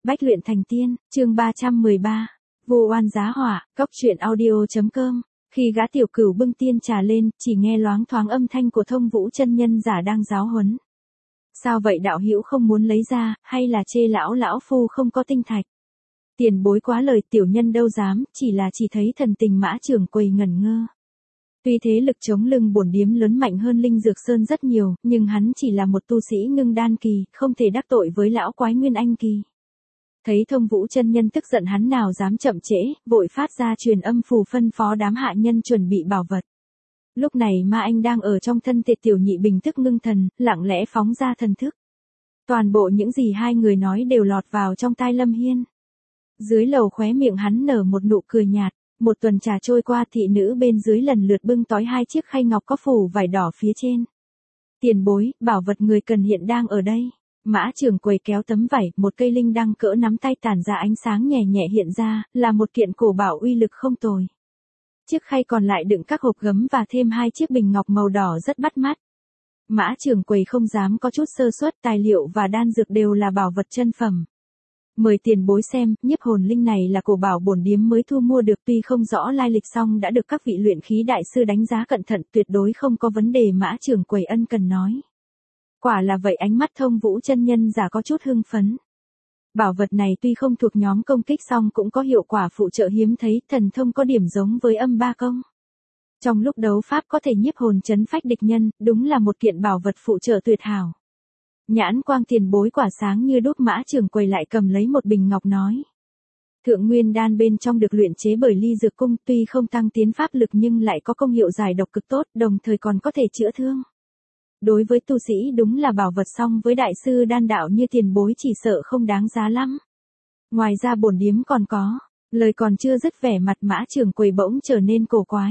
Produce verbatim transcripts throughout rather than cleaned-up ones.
Bách luyện thành tiên, chương ba trăm mười ba. Vô oan giá họa, cóc truyện audio.com. Khi gã tiểu cửu bưng tiên trà lên, chỉ nghe loáng thoáng âm thanh của Thông Vũ chân nhân giả đang giáo huấn. Sao vậy đạo hữu không muốn lấy ra, hay là chê lão lão phu không có tinh thạch? Tiền bối quá lời, tiểu nhân đâu dám, chỉ là chỉ thấy thần tình Mã trưởng quầy ngẩn ngơ. Tuy thế lực chống lưng bổn điếm lớn mạnh hơn Linh Dược Sơn rất nhiều, nhưng hắn chỉ là một tu sĩ ngưng đan kỳ, không thể đắc tội với lão quái nguyên anh kỳ. Thấy Thông Vũ chân nhân tức giận, hắn nào dám chậm trễ, vội phát ra truyền âm phù phân phó đám hạ nhân chuẩn bị bảo vật. Lúc này Ma Anh đang ở trong thân thể tiểu nhị bình thức ngưng thần, lặng lẽ phóng ra thần thức. Toàn bộ những gì hai người nói đều lọt vào trong tai Lâm Hiên. Dưới lầu khóe miệng hắn nở một nụ cười nhạt. Một tuần trà trôi qua, thị nữ bên dưới lần lượt bưng tói hai chiếc khay ngọc có phủ vải đỏ phía trên. Tiền bối, bảo vật người cần hiện đang ở đây. Mã trưởng quầy kéo tấm vải, một cây linh đăng cỡ nắm tay tản ra ánh sáng nhẹ nhẹ hiện ra, là một kiện cổ bảo uy lực không tồi. Chiếc khay còn lại đựng các hộp gấm và thêm hai chiếc bình ngọc màu đỏ rất bắt mắt. Mã trưởng quầy không dám có chút sơ suất, tài liệu và đan dược đều là bảo vật chân phẩm. Mời tiền bối xem, nhiếp hồn linh này là cổ bảo bổn điếm mới thu mua được, tuy không rõ lai lịch song đã được các vị luyện khí đại sư đánh giá cẩn thận, tuyệt đối không có vấn đề. Mã trưởng quầy ân cần nói. Quả là vậy, ánh mắt Thông Vũ chân nhân giả có chút hưng phấn. Bảo vật này tuy không thuộc nhóm công kích song cũng có hiệu quả phụ trợ hiếm thấy, thần thông có điểm giống với âm ba công. Trong lúc đấu pháp có thể nhiếp hồn trấn phách địch nhân, đúng là một kiện bảo vật phụ trợ tuyệt hảo. Nhãn quang tiền bối quả sáng như đúc. Mã trưởng quầy lại cầm lấy một bình ngọc nói. Thượng nguyên đan bên trong được luyện chế bởi Ly Dược Cung, tuy không tăng tiến pháp lực nhưng lại có công hiệu giải độc cực tốt, đồng thời còn có thể chữa thương. Đối với tu sĩ đúng là bảo vật, song với đại sư đan đạo như tiền bối chỉ sợ không đáng giá lắm. Ngoài ra bổn điếm còn có, lời còn chưa dứt vẻ mặt Mã trưởng quầy bỗng trở nên cổ quái.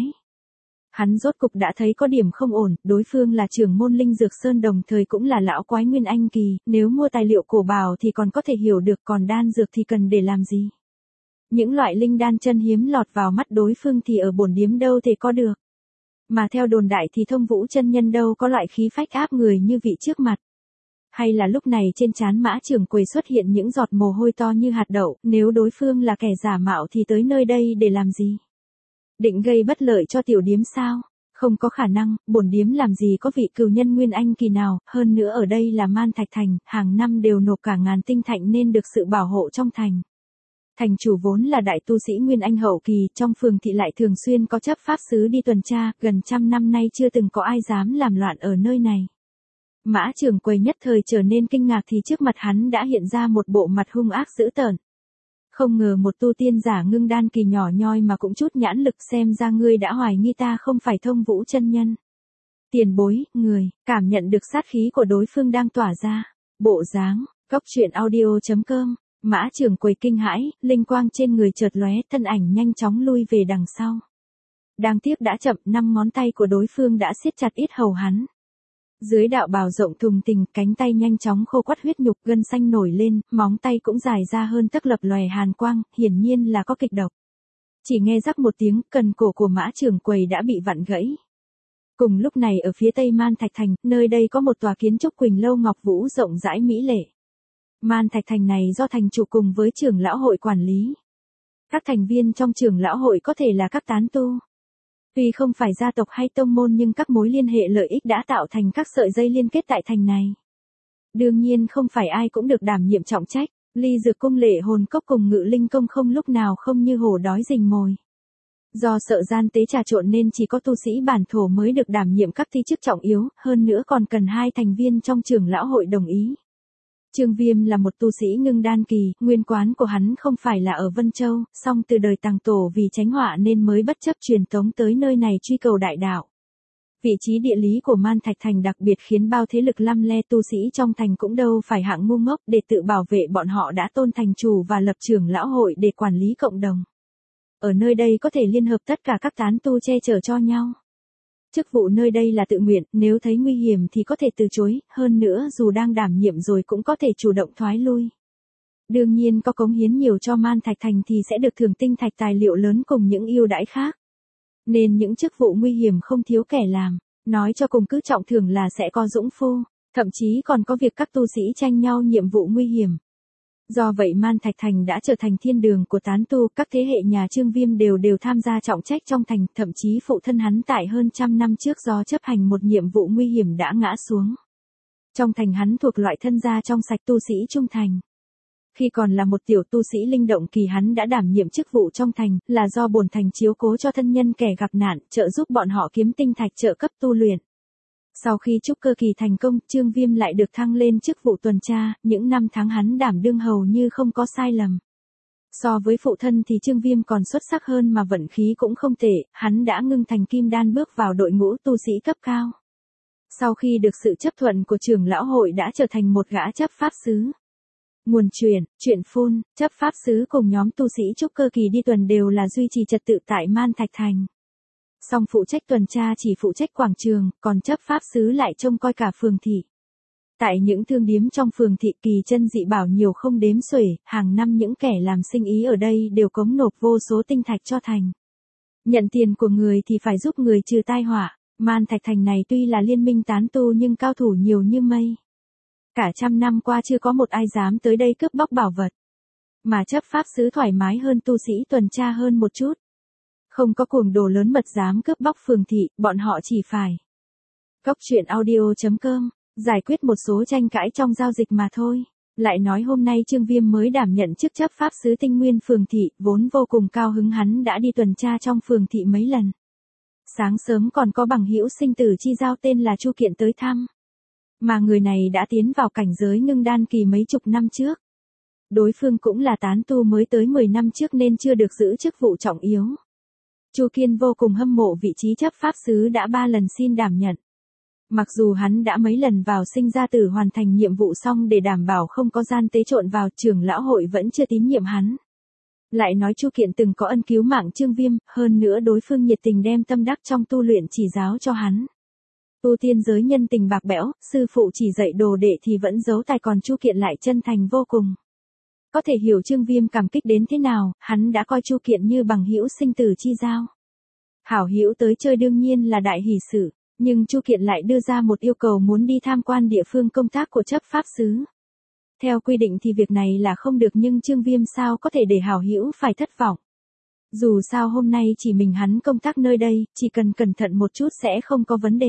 Hắn rốt cục đã thấy có điểm không ổn, đối phương là trưởng môn Linh Dược Sơn đồng thời cũng là lão quái nguyên anh kỳ, nếu mua tài liệu cổ bảo thì còn có thể hiểu được, còn đan dược thì cần để làm gì? Những loại linh đan chân hiếm lọt vào mắt đối phương thì ở bổn điếm đâu thể có được. Mà theo đồn đại thì Thông Vũ chân nhân đâu có loại khí phách áp người như vị trước mặt. Hay là lúc này trên trán Mã trưởng quầy xuất hiện những giọt mồ hôi to như hạt đậu, nếu đối phương là kẻ giả mạo thì tới nơi đây để làm gì? Định gây bất lợi cho tiểu điếm sao? Không có khả năng, bổn điếm làm gì có vị cừu nhân nguyên anh kỳ nào, hơn nữa ở đây là Man Thạch Thành, hàng năm đều nộp cả ngàn tinh thạch nên được sự bảo hộ trong thành. Thành chủ vốn là đại tu sĩ nguyên anh hậu kỳ, trong phường thị lại thường xuyên có chấp pháp sứ đi tuần tra, gần trăm năm nay chưa từng có ai dám làm loạn ở nơi này. Mã trưởng quầy nhất thời trở nên kinh ngạc thì trước mặt hắn đã hiện ra một bộ mặt hung ác dữ tợn. Không ngờ một tu tiên giả ngưng đan kỳ nhỏ nhoi mà cũng chút nhãn lực, xem ra ngươi đã hoài nghi ta không phải Thông Vũ chân nhân. Tiền bối, người, cảm nhận được sát khí của đối phương đang tỏa ra. Bộ dáng, cóc truyện audio.com. Mã trưởng quầy kinh hãi, linh quang trên người chợt lóe, thân ảnh nhanh chóng lui về đằng sau. Đáng tiếc đã chậm, năm ngón tay của đối phương đã siết chặt yết hầu hắn. Dưới đạo bào rộng thùng thình, cánh tay nhanh chóng khô quắt huyết nhục, gân xanh nổi lên, móng tay cũng dài ra hơn tấc, lập lòe hàn quang, hiển nhiên là có kịch độc. Chỉ nghe rắc một tiếng, cần cổ của Mã trưởng quầy đã bị vặn gãy. Cùng lúc này ở phía tây Man Thạch Thành, nơi đây có một tòa kiến trúc Quỳnh Lâu Ngọc Vũ rộng rãi mỹ lệ. Man Thạch Thành này do thành chủ cùng với trưởng lão hội quản lý. Các thành viên trong trưởng lão hội có thể là các tán tu. Tuy không phải gia tộc hay tông môn nhưng các mối liên hệ lợi ích đã tạo thành các sợi dây liên kết tại thành này. Đương nhiên không phải ai cũng được đảm nhiệm trọng trách, Ly Dược Cung, Lệ Hồn Cốc cùng Ngự Linh Công không lúc nào không như hổ đói rình mồi. Do sợ gian tế trà trộn nên chỉ có tu sĩ bản thổ mới được đảm nhiệm các thi chức trọng yếu, hơn nữa còn cần hai thành viên trong trưởng lão hội đồng ý. Trương Viêm là một tu sĩ ngưng đan kỳ, nguyên quán của hắn không phải là ở Vân Châu, song từ đời Tàng Tổ vì tránh họa nên mới bất chấp truyền tống tới nơi này truy cầu đại đạo. Vị trí địa lý của Man Thạch Thành đặc biệt khiến bao thế lực lăm le tu sĩ trong thành cũng đâu phải hạng ngu ngốc, để tự bảo vệ bọn họ đã tôn thành chủ và lập trưởng lão hội để quản lý cộng đồng. Ở nơi đây có thể liên hợp tất cả các tán tu che chở cho nhau. Chức vụ nơi đây là tự nguyện, nếu thấy nguy hiểm thì có thể từ chối, hơn nữa dù đang đảm nhiệm rồi cũng có thể chủ động thoái lui. Đương nhiên có cống hiến nhiều cho Man Thạch Thành thì sẽ được thưởng tinh thạch tài liệu lớn cùng những ưu đãi khác. Nên những chức vụ nguy hiểm không thiếu kẻ làm, nói cho cùng cứ trọng thưởng là sẽ có dũng phu, thậm chí còn có việc các tu sĩ tranh nhau nhiệm vụ nguy hiểm. Do vậy Man Thạch Thành đã trở thành thiên đường của tán tu, các thế hệ nhà Trương Viêm đều đều tham gia trọng trách trong thành, thậm chí phụ thân hắn tại hơn trăm năm trước do chấp hành một nhiệm vụ nguy hiểm đã ngã xuống. Trong thành hắn thuộc loại thân gia trong sạch tu sĩ trung thành. Khi còn là một tiểu tu sĩ linh động kỳ hắn đã đảm nhiệm chức vụ trong thành, là do bổn thành chiếu cố cho thân nhân kẻ gặp nạn, trợ giúp bọn họ kiếm tinh thạch trợ cấp tu luyện. Sau khi trúc cơ kỳ thành công, Trương Viêm lại được thăng lên chức vụ tuần tra, những năm tháng hắn đảm đương hầu như không có sai lầm. So với phụ thân thì Trương Viêm còn xuất sắc hơn mà vận khí cũng không tệ, hắn đã ngưng thành kim đan bước vào đội ngũ tu sĩ cấp cao. Sau khi được sự chấp thuận của trưởng lão hội đã trở thành một gã chấp pháp sứ. Nguồn truyền, chuyện phun, chấp pháp sứ cùng nhóm tu sĩ trúc cơ kỳ đi tuần đều là duy trì trật tự tại Man Thạch Thành. Song phụ trách tuần tra chỉ phụ trách quảng trường, còn chấp pháp sứ lại trông coi cả phường thị. Tại những thương điếm trong phường thị kỳ chân dị bảo nhiều không đếm xuể, hàng năm những kẻ làm sinh ý ở đây đều cống nộp vô số tinh thạch cho thành. Nhận tiền của người thì phải giúp người trừ tai họa. Man Thạch Thành này tuy là liên minh tán tu nhưng cao thủ nhiều như mây. Cả trăm năm qua chưa có một ai dám tới đây cướp bóc bảo vật. Mà chấp pháp sứ thoải mái hơn tu sĩ tuần tra hơn một chút. Không có cuồng đồ lớn mật dám cướp bóc phường thị, bọn họ chỉ phải. Cốc truyện audio chấm com, giải quyết một số tranh cãi trong giao dịch mà thôi. Lại nói hôm nay Trương Viêm mới đảm nhận chức chấp pháp sứ tinh nguyên phường thị, vốn vô cùng cao hứng hắn đã đi tuần tra trong phường thị mấy lần. Sáng sớm còn có bằng hữu sinh tử chi giao tên là Chu Kiện tới thăm. Mà người này đã tiến vào cảnh giới ngưng đan kỳ mấy chục năm trước. Đối phương cũng là tán tu mới tới mười năm trước nên chưa được giữ chức vụ trọng yếu. Chu Kiên vô cùng hâm mộ vị trí chấp pháp sứ đã ba lần xin đảm nhận. Mặc dù hắn đã mấy lần vào sinh ra tử hoàn thành nhiệm vụ xong để đảm bảo không có gian tế trộn vào, trưởng lão hội vẫn chưa tín nhiệm hắn. Lại nói Chu Kiện từng có ân cứu mạng Trương Viêm, hơn nữa đối phương nhiệt tình đem tâm đắc trong tu luyện chỉ giáo cho hắn. Tu tiên giới nhân tình bạc bẽo, sư phụ chỉ dạy đồ đệ thì vẫn giấu tài, còn Chu Kiện lại chân thành vô cùng. Có thể hiểu Trương Viêm cảm kích đến thế nào, hắn đã coi Chu Kiện như bằng hữu sinh tử chi giao. Hảo hữu tới chơi đương nhiên là đại hỷ sự, nhưng Chu Kiện lại đưa ra một yêu cầu muốn đi tham quan địa phương công tác của chấp pháp sứ. Theo quy định thì việc này là không được, nhưng Trương Viêm sao có thể để hảo hữu phải thất vọng. Dù sao hôm nay chỉ mình hắn công tác nơi đây, chỉ cần cẩn thận một chút sẽ không có vấn đề.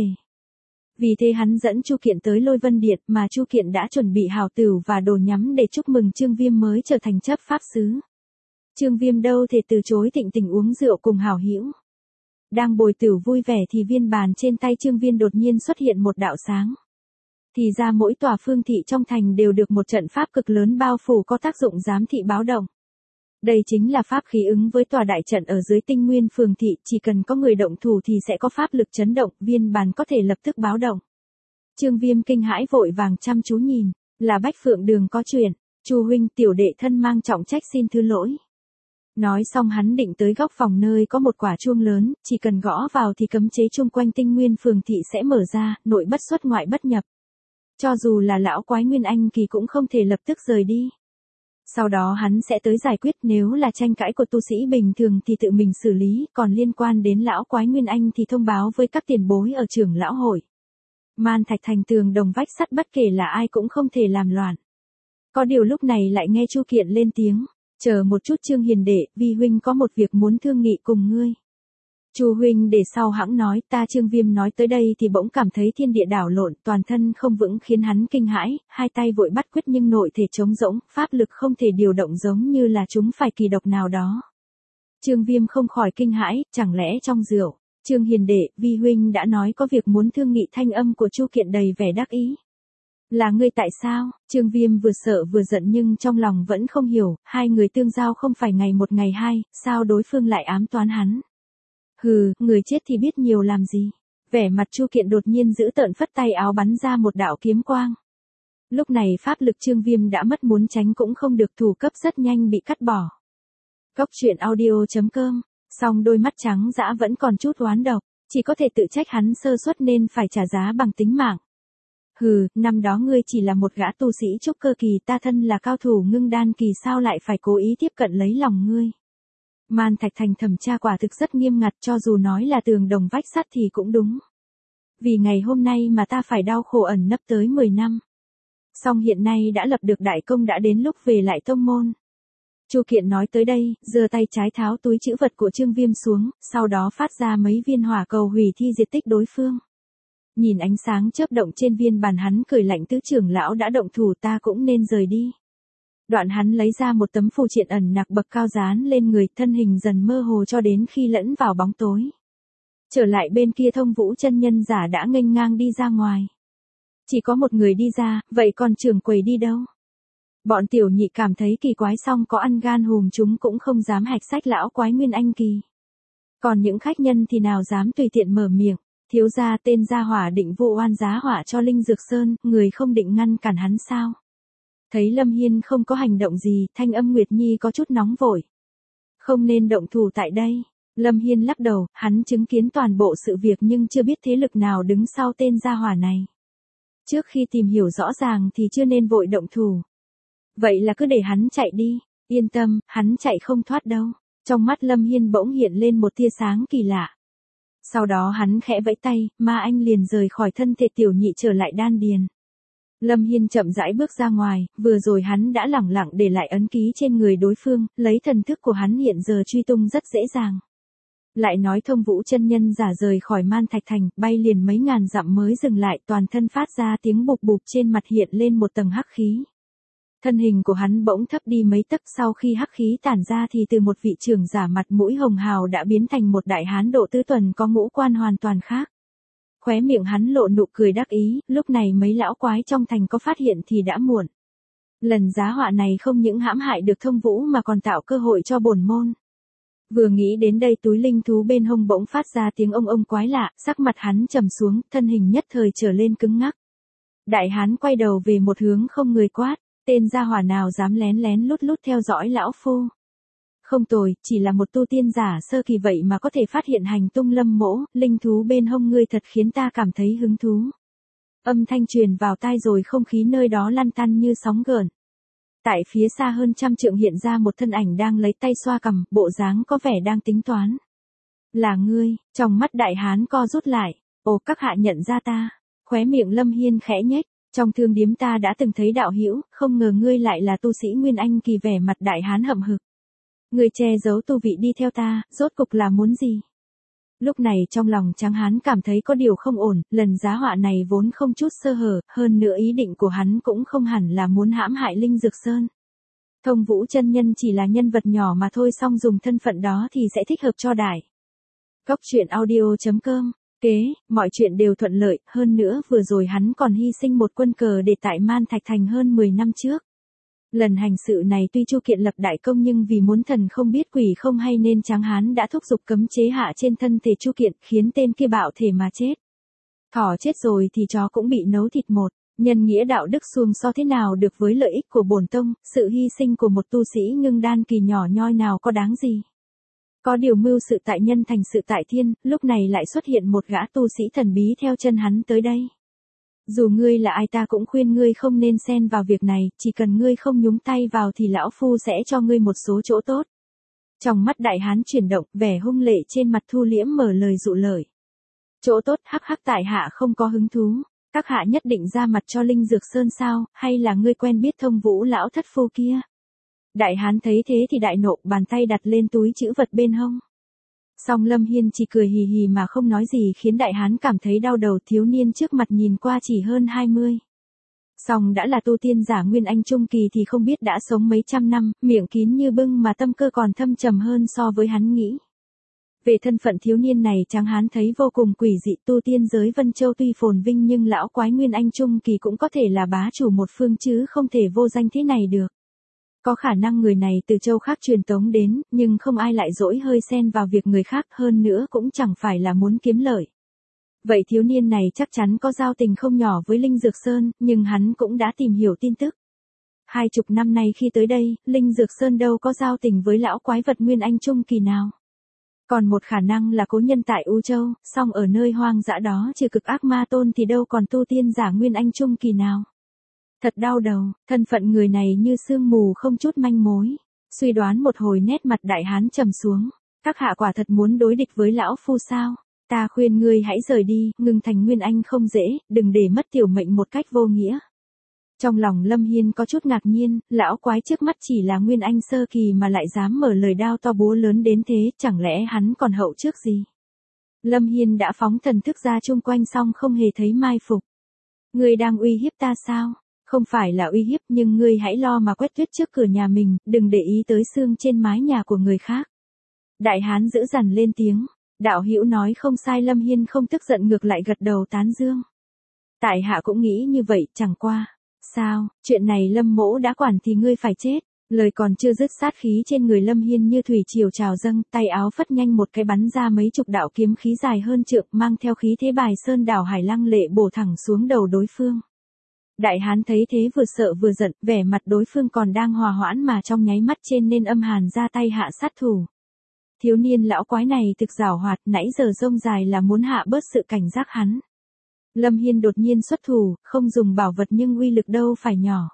Vì thế hắn dẫn Chu Kiện tới Lôi Vân Điện, mà Chu Kiện đã chuẩn bị hào tửu và đồ nhắm để chúc mừng Trương Viêm mới trở thành chấp pháp sứ. Trương Viêm đâu thể từ chối thịnh tình uống rượu cùng hảo hữu. Đang bồi tửu vui vẻ thì viên bàn trên tay Trương Viêm đột nhiên xuất hiện một đạo sáng. Thì ra mỗi tòa phương thị trong thành đều được một trận pháp cực lớn bao phủ có tác dụng giám thị báo động. Đây chính là pháp khí ứng với tòa đại trận ở dưới tinh nguyên phường thị, chỉ cần có người động thủ thì sẽ có pháp lực chấn động, viên bàn có thể lập tức báo động. Trương Viêm kinh hãi vội vàng chăm chú nhìn, là Bách Phượng Đường có chuyện, Chu huynh tiểu đệ thân mang trọng trách xin thứ lỗi. Nói xong hắn định tới góc phòng nơi có một quả chuông lớn, chỉ cần gõ vào thì cấm chế chung quanh tinh nguyên phường thị sẽ mở ra, nội bất xuất ngoại bất nhập. Cho dù là lão quái Nguyên Anh kỳ cũng không thể lập tức rời đi. Sau đó hắn sẽ tới giải quyết, nếu là tranh cãi của tu sĩ bình thường thì tự mình xử lý, còn liên quan đến lão quái Nguyên Anh thì thông báo với các tiền bối ở trưởng lão hội. Man Thạch Thành tường đồng vách sắt bất kể là ai cũng không thể làm loạn. Có điều lúc này lại nghe Chu Kiện lên tiếng, chờ một chút Trương hiền đệ, vi huynh có một việc muốn thương nghị cùng ngươi. Chu huynh để sau hãng nói, ta Trương Viêm nói tới đây thì bỗng cảm thấy thiên địa đảo lộn, toàn thân không vững khiến hắn kinh hãi, hai tay vội bắt quyết nhưng nội thể trống rỗng, pháp lực không thể điều động giống như là chúng phải kỳ độc nào đó. Trương Viêm không khỏi kinh hãi, chẳng lẽ trong rượu, Trương hiền đệ, vi huynh đã nói có việc muốn thương nghị, thanh âm của Chu Kiện đầy vẻ đắc ý. Là ngươi tại sao? Trương Viêm vừa sợ vừa giận nhưng trong lòng vẫn không hiểu, hai người tương giao không phải ngày một ngày hai, sao đối phương lại ám toán hắn? Hừ, người chết thì biết nhiều làm gì. Vẻ mặt Chu Kiện đột nhiên giữ tợn phất tay áo bắn ra một đạo kiếm quang. Lúc này pháp lực Trương Viêm đã mất, muốn tránh cũng không được, thủ cấp rất nhanh bị cắt bỏ. Cốc truyện audio chấm com, song đôi mắt trắng dã vẫn còn chút oán độc, chỉ có thể tự trách hắn sơ suất nên phải trả giá bằng tính mạng. Hừ, năm đó ngươi chỉ là một gã tu sĩ trúc cơ kỳ, ta thân là cao thủ ngưng đan kỳ sao lại phải cố ý tiếp cận lấy lòng ngươi. Man Thạch Thành thẩm tra quả thực rất nghiêm ngặt, cho dù nói là tường đồng vách sắt thì cũng đúng. Vì ngày hôm nay mà ta phải đau khổ ẩn nấp tới mười năm. Song hiện nay đã lập được đại công, đã đến lúc về lại tông môn. Chu Kiện nói tới đây, giơ tay trái tháo túi trữ vật của Trương Viêm xuống, sau đó phát ra mấy viên hỏa cầu hủy thi diệt tích đối phương. Nhìn ánh sáng chớp động trên viên bàn, hắn cười lạnh, tứ trưởng lão đã động thủ, ta cũng nên rời đi. Đoạn hắn lấy ra một tấm phù triện ẩn nặc bậc cao dán lên người, thân hình dần mơ hồ cho đến khi lẫn vào bóng tối. Trở lại bên kia, Thông Vũ chân nhân giả đã nghênh ngang đi ra ngoài. Chỉ có một người đi ra, vậy còn trưởng quầy đi đâu? Bọn tiểu nhị cảm thấy kỳ quái, song có ăn gan hùm chúng cũng không dám hạch sách lão quái Nguyên Anh kỳ. Còn những khách nhân thì nào dám tùy tiện mở miệng. Thiếu gia tên gia hỏa định vụ oan giá hỏa cho Linh Dược Sơn, người không định ngăn cản hắn sao? Thấy Lâm Hiên không có hành động gì, thanh âm Nguyệt Nhi có chút nóng vội. Không nên động thủ tại đây. Lâm Hiên lắc đầu, hắn chứng kiến toàn bộ sự việc nhưng chưa biết thế lực nào đứng sau tên gia hỏa này. Trước khi tìm hiểu rõ ràng thì chưa nên vội động thủ. Vậy là cứ để hắn chạy đi, yên tâm, hắn chạy không thoát đâu. Trong mắt Lâm Hiên bỗng hiện lên một tia sáng kỳ lạ. Sau đó hắn khẽ vẫy tay, ma anh liền rời khỏi thân thể tiểu nhị trở lại đan điền. Lâm Hiên chậm rãi bước ra ngoài, vừa rồi hắn đã lẳng lặng để lại ấn ký trên người đối phương, lấy thần thức của hắn hiện giờ truy tung rất dễ dàng. Lại nói Thông Vũ chân nhân giả rời khỏi Man Thạch Thành, bay liền mấy ngàn dặm mới dừng lại, toàn thân phát ra tiếng bụp bụp, trên mặt hiện lên một tầng hắc khí. Thân hình của hắn bỗng thấp đi mấy tấc, sau khi hắc khí tản ra thì từ một vị trưởng giả mặt mũi hồng hào đã biến thành một đại hán độ tứ tuần có ngũ quan hoàn toàn khác. Khóe miệng hắn lộ nụ cười đắc ý, lúc này mấy lão quái trong thành có phát hiện thì đã muộn. Lần giá họa này không những hãm hại được Thông Vũ mà còn tạo cơ hội cho bổn môn. Vừa nghĩ đến đây, túi linh thú bên hông bỗng phát ra tiếng ông ông quái lạ, sắc mặt hắn trầm xuống, thân hình nhất thời trở lên cứng ngắc. Đại hán quay đầu về một hướng không người quát, tên gia hỏa nào dám lén lén lút lút theo dõi lão phu. Không tồi, chỉ là một tu tiên giả sơ kỳ vậy mà có thể phát hiện hành tung Lâm mỗ, linh thú bên hông ngươi thật khiến ta cảm thấy hứng thú. Âm thanh truyền vào tai rồi không khí nơi đó lăn tăn như sóng gợn. Tại phía xa hơn trăm trượng hiện ra một thân ảnh đang lấy tay xoa cằm, bộ dáng có vẻ đang tính toán. Là ngươi, trong mắt đại hán co rút lại, ồ, các hạ nhận ra ta. Khóe miệng Lâm Hiên khẽ nhếch, trong thương điếm ta đã từng thấy đạo hữu, không ngờ ngươi lại là tu sĩ Nguyên Anh kỳ. Vẻ mặt đại hán hậm hực. Ngươi che giấu tu vị đi theo ta, rốt cục là muốn gì? Lúc này trong lòng Tráng Hán cảm thấy có điều không ổn, lần giá họa này vốn không chút sơ hở, hơn nữa ý định của hắn cũng không hẳn là muốn hãm hại Linh Dược Sơn. Thông Vũ chân nhân chỉ là nhân vật nhỏ mà thôi, song dùng thân phận đó thì sẽ thích hợp cho đại. Cốc truyện audio chấm com, kế, mọi chuyện đều thuận lợi, hơn nữa vừa rồi hắn còn hy sinh một quân cờ để tại Man Thạch Thành hơn mười năm trước. Lần hành sự này tuy Chu Kiện lập đại công nhưng vì muốn thần không biết quỷ không hay nên Tráng Hán đã thúc giục cấm chế hạ trên thân thể Chu Kiện, khiến tên kia bạo thể mà chết. Thỏ chết rồi thì chó cũng bị nấu thịt một, nhân nghĩa đạo đức xuông so thế nào được với lợi ích của bổn tông, sự hy sinh của một tu sĩ ngưng đan kỳ nhỏ nhoi nào có đáng gì. Có điều mưu sự tại nhân thành sự tại thiên, lúc này lại xuất hiện một gã tu sĩ thần bí theo chân hắn tới đây. Dù ngươi là ai ta cũng khuyên ngươi không nên xen vào việc này, chỉ cần ngươi không nhúng tay vào thì lão phu sẽ cho ngươi một số chỗ tốt. Trong mắt đại hán chuyển động, vẻ hung lệ trên mặt thu liễm mở lời dụ lời. Chỗ tốt, hắc hắc, tại hạ không có hứng thú. Các hạ nhất định ra mặt cho Linh Dược Sơn sao, hay là ngươi quen biết Thông Vũ lão thất phu kia? Đại hán thấy thế thì đại nộ, bàn tay đặt lên túi trữ vật bên hông. Song Lâm Hiên chỉ cười hì hì mà không nói gì, khiến đại hán cảm thấy đau đầu. Thiếu niên trước mặt nhìn qua chỉ hơn hai mươi. Song đã là tu tiên giả Nguyên Anh trung kỳ thì không biết đã sống mấy trăm năm, miệng kín như bưng mà tâm cơ còn thâm trầm hơn so với hắn nghĩ. Về thân phận thiếu niên này Tráng Hán thấy vô cùng quỷ dị, tu tiên giới Vân Châu tuy phồn vinh nhưng lão quái Nguyên Anh trung kỳ cũng có thể là bá chủ một phương chứ không thể vô danh thế này được. Có khả năng người này từ châu khác truyền tống đến, nhưng không ai lại dỗi hơi xen vào việc người khác, hơn nữa cũng chẳng phải là muốn kiếm lợi. Vậy thiếu niên này chắc chắn có giao tình không nhỏ với Linh Dược Sơn, nhưng hắn cũng đã tìm hiểu tin tức. Hai chục năm nay khi tới đây, Linh Dược Sơn đâu có giao tình với lão quái vật Nguyên Anh trung kỳ nào. Còn một khả năng là cố nhân tại U Châu, song ở nơi hoang dã đó trừ cực ác ma tôn thì đâu còn tu tiên giả Nguyên Anh trung kỳ nào. Thật đau đầu, thân phận người này như sương mù không chút manh mối. Suy đoán một hồi nét mặt đại hán trầm xuống. Các hạ quả thật muốn đối địch với lão phu sao? Ta khuyên ngươi hãy rời đi, ngừng thành Nguyên Anh không dễ, đừng để mất tiểu mệnh một cách vô nghĩa. Trong lòng Lâm Hiên có chút ngạc nhiên, lão quái trước mắt chỉ là Nguyên Anh sơ kỳ mà lại dám mở lời đao to búa lớn đến thế, chẳng lẽ hắn còn hậu trước gì? Lâm Hiên đã phóng thần thức ra chung quanh xong không hề thấy mai phục. Ngươi đang uy hiếp ta sao? Không phải là uy hiếp nhưng ngươi hãy lo mà quét tuyết trước cửa nhà mình, đừng để ý tới xương trên mái nhà của người khác. Đại hán dữ dằn lên tiếng, đạo hữu nói không sai. Lâm Hiên không tức giận ngược lại gật đầu tán dương. Tại hạ cũng nghĩ như vậy, chẳng qua. Sao, chuyện này Lâm mỗ đã quản thì ngươi phải chết. Lời còn chưa dứt sát khí trên người Lâm Hiên như thủy triều trào dâng, tay áo phất nhanh một cái bắn ra mấy chục đạo kiếm khí dài hơn trượng mang theo khí thế bài sơn đảo hải lăng lệ bổ thẳng xuống đầu đối phương. Đại hán thấy thế vừa sợ vừa giận, vẻ mặt đối phương còn đang hòa hoãn mà trong nháy mắt trên nên âm hàn ra tay hạ sát thủ. Thiếu niên lão quái này thực giảo hoạt, nãy giờ rông dài là muốn hạ bớt sự cảnh giác hắn. Lâm Hiên đột nhiên xuất thủ, không dùng bảo vật nhưng uy lực đâu phải nhỏ.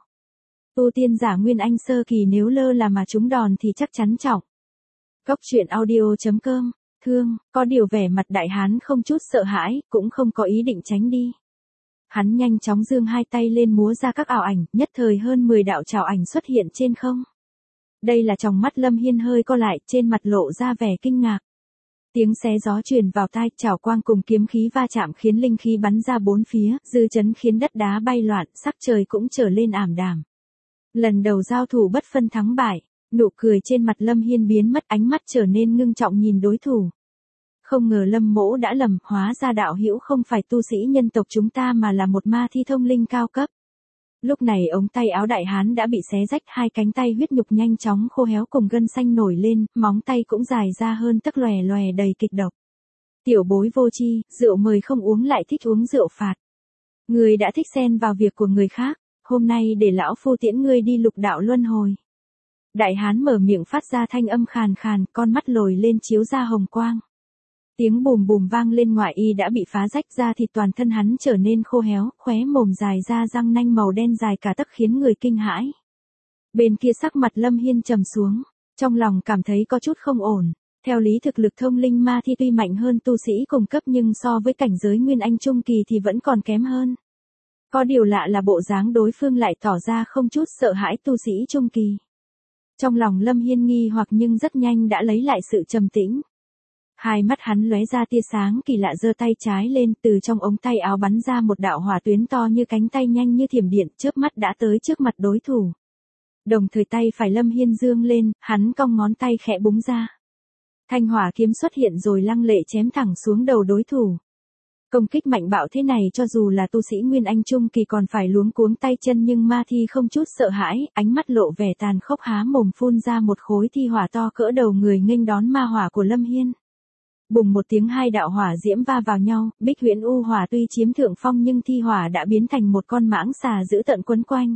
Tu tiên giả Nguyên Anh sơ kỳ nếu lơ là mà trúng đòn thì chắc chắn trọng. Cốc truyện audio chấm com, thương, có điều vẻ mặt đại hán không chút sợ hãi, cũng không có ý định tránh đi. Hắn nhanh chóng giương hai tay lên múa ra các ảo ảnh, nhất thời hơn mười đạo trảo ảnh xuất hiện trên không. Đây là tròng mắt Lâm Hiên hơi co lại, trên mặt lộ ra vẻ kinh ngạc. Tiếng xé gió truyền vào tai, trảo quang cùng kiếm khí va chạm khiến linh khí bắn ra bốn phía, dư chấn khiến đất đá bay loạn, sắc trời cũng trở lên ảm đạm. Lần đầu giao thủ bất phân thắng bại, nụ cười trên mặt Lâm Hiên biến mất, ánh mắt trở nên ngưng trọng nhìn đối thủ. Không ngờ Lâm mỗ đã lầm, hóa ra đạo hữu không phải tu sĩ nhân tộc chúng ta mà là một ma thi thông linh cao cấp. Lúc này ống tay áo đại hán đã bị xé rách, hai cánh tay huyết nhục nhanh chóng khô héo cùng gân xanh nổi lên, móng tay cũng dài ra hơn tấc lòe lòe đầy kịch độc. Tiểu bối vô tri, rượu mời không uống lại thích uống rượu phạt. Người đã thích xen vào việc của người khác, hôm nay để lão phu tiễn ngươi đi lục đạo luân hồi. Đại hán mở miệng phát ra thanh âm khàn khàn, con mắt lồi lên chiếu ra hồng quang. Tiếng bùm bùm vang lên, ngoại y đã bị phá rách ra thịt toàn thân hắn trở nên khô héo, khóe mồm dài ra răng nanh màu đen dài cả tấc khiến người kinh hãi. Bên kia sắc mặt Lâm Hiên trầm xuống, trong lòng cảm thấy có chút không ổn. Theo lý thực lực thông linh ma thi tuy mạnh hơn tu sĩ cùng cấp nhưng so với cảnh giới Nguyên Anh trung kỳ thì vẫn còn kém hơn. Có điều lạ là bộ dáng đối phương lại tỏ ra không chút sợ hãi tu sĩ trung kỳ. Trong lòng Lâm Hiên nghi hoặc nhưng rất nhanh đã lấy lại sự trầm tĩnh. Hai mắt hắn lóe ra tia sáng kỳ lạ, giơ tay trái lên, từ trong ống tay áo bắn ra một đạo hỏa tuyến to như cánh tay nhanh như thiểm điện, chớp mắt đã tới trước mặt đối thủ. Đồng thời tay phải Lâm Hiên dương lên, hắn cong ngón tay khẽ búng ra. Thanh hỏa kiếm xuất hiện rồi lăng lệ chém thẳng xuống đầu đối thủ. Công kích mạnh bạo thế này cho dù là tu sĩ Nguyên Anh trung kỳ còn phải luống cuống tay chân, nhưng ma thi không chút sợ hãi, ánh mắt lộ vẻ tàn khốc, há mồm phun ra một khối thi hỏa to cỡ đầu người nghênh đón ma hỏa của Lâm Hiên. Bùng một tiếng, hai đạo hỏa diễm va vào nhau, Bích Huyễn U Hỏa tuy chiếm thượng phong nhưng thi hỏa đã biến thành một con mãng xà dữ tợn quấn quanh.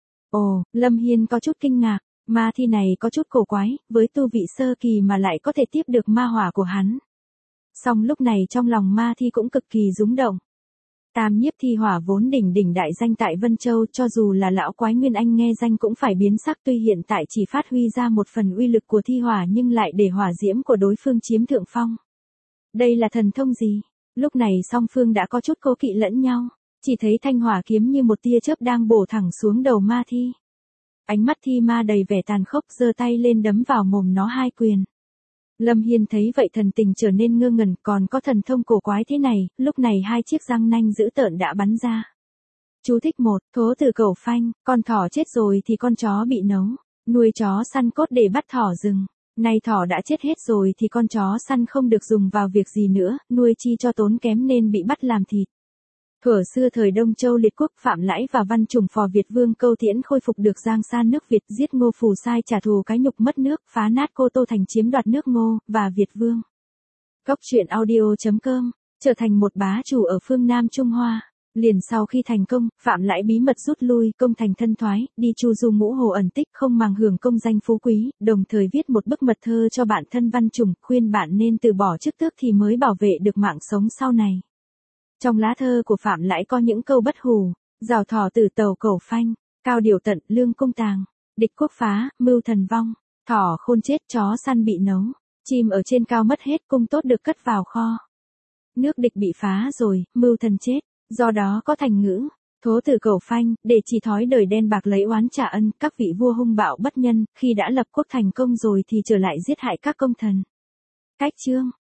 Ồ, Lâm Hiên có chút kinh ngạc, ma thi này có chút cổ quái, với tu vị sơ kỳ mà lại có thể tiếp được ma hỏa của hắn. Song lúc này trong lòng ma thi cũng cực kỳ rúng động. Tam nhiếp thi hỏa vốn đỉnh đỉnh đại danh tại Vân Châu, cho dù là lão quái Nguyên Anh nghe danh cũng phải biến sắc, tuy hiện tại chỉ phát huy ra một phần uy lực của thi hỏa nhưng lại để hỏa diễm của đối phương chiếm thượng phong. Đây là thần thông gì? Lúc này song phương đã có chút cố kỵ lẫn nhau, chỉ thấy thanh hỏa kiếm như một tia chớp đang bổ thẳng xuống đầu ma thi. Ánh mắt thi ma đầy vẻ tàn khốc, giơ tay lên đấm vào mồm nó hai quyền. Lâm Hiên thấy vậy thần tình trở nên ngơ ngẩn, còn có thần thông cổ quái thế này, lúc này hai chiếc răng nanh dữ tợn đã bắn ra. Chú thích một, thố từ cẩu phanh, con thỏ chết rồi thì con chó bị nấu, nuôi chó săn cốt để bắt thỏ rừng. Nay thỏ đã chết hết rồi thì con chó săn không được dùng vào việc gì nữa, nuôi chi cho tốn kém nên bị bắt làm thịt. Thuở xưa thời Đông Châu Liệt Quốc, Phạm Lãi và Văn Trùng phò Việt Vương Câu Tiễn khôi phục được giang san nước Việt, giết Ngô Phù Sai trả thù cái nhục mất nước, phá nát Cô Tô Thành chiếm đoạt nước Ngô và Việt Vương. Cốc truyện audio chấm com, trở thành một bá chủ ở phương Nam Trung Hoa. Liền sau khi thành công, Phạm Lãi bí mật rút lui, công thành thân thoái, đi chu du ngũ hồ ẩn tích, không màng hưởng công danh phú quý, đồng thời viết một bức mật thơ cho bạn thân Văn Trùng, khuyên bạn nên từ bỏ chức tước thì mới bảo vệ được mạng sống sau này. Trong lá thơ của Phạm Lãi có những câu bất hủ: rào thỏ tử tàu cẩu phanh, cao điều tận, lương cung tàng, địch quốc phá, mưu thần vong, thỏ khôn chết, chó săn bị nấu, chim ở trên cao mất hết, cung tốt được cất vào kho. Nước địch bị phá rồi, mưu thần chết. Do đó có thành ngữ, Thố tử cầu phanh, để chỉ thói đời đen bạc lấy oán trả ân, các vị vua hung bạo bất nhân, khi đã lập quốc thành công rồi thì trở lại giết hại các công thần. Cách chương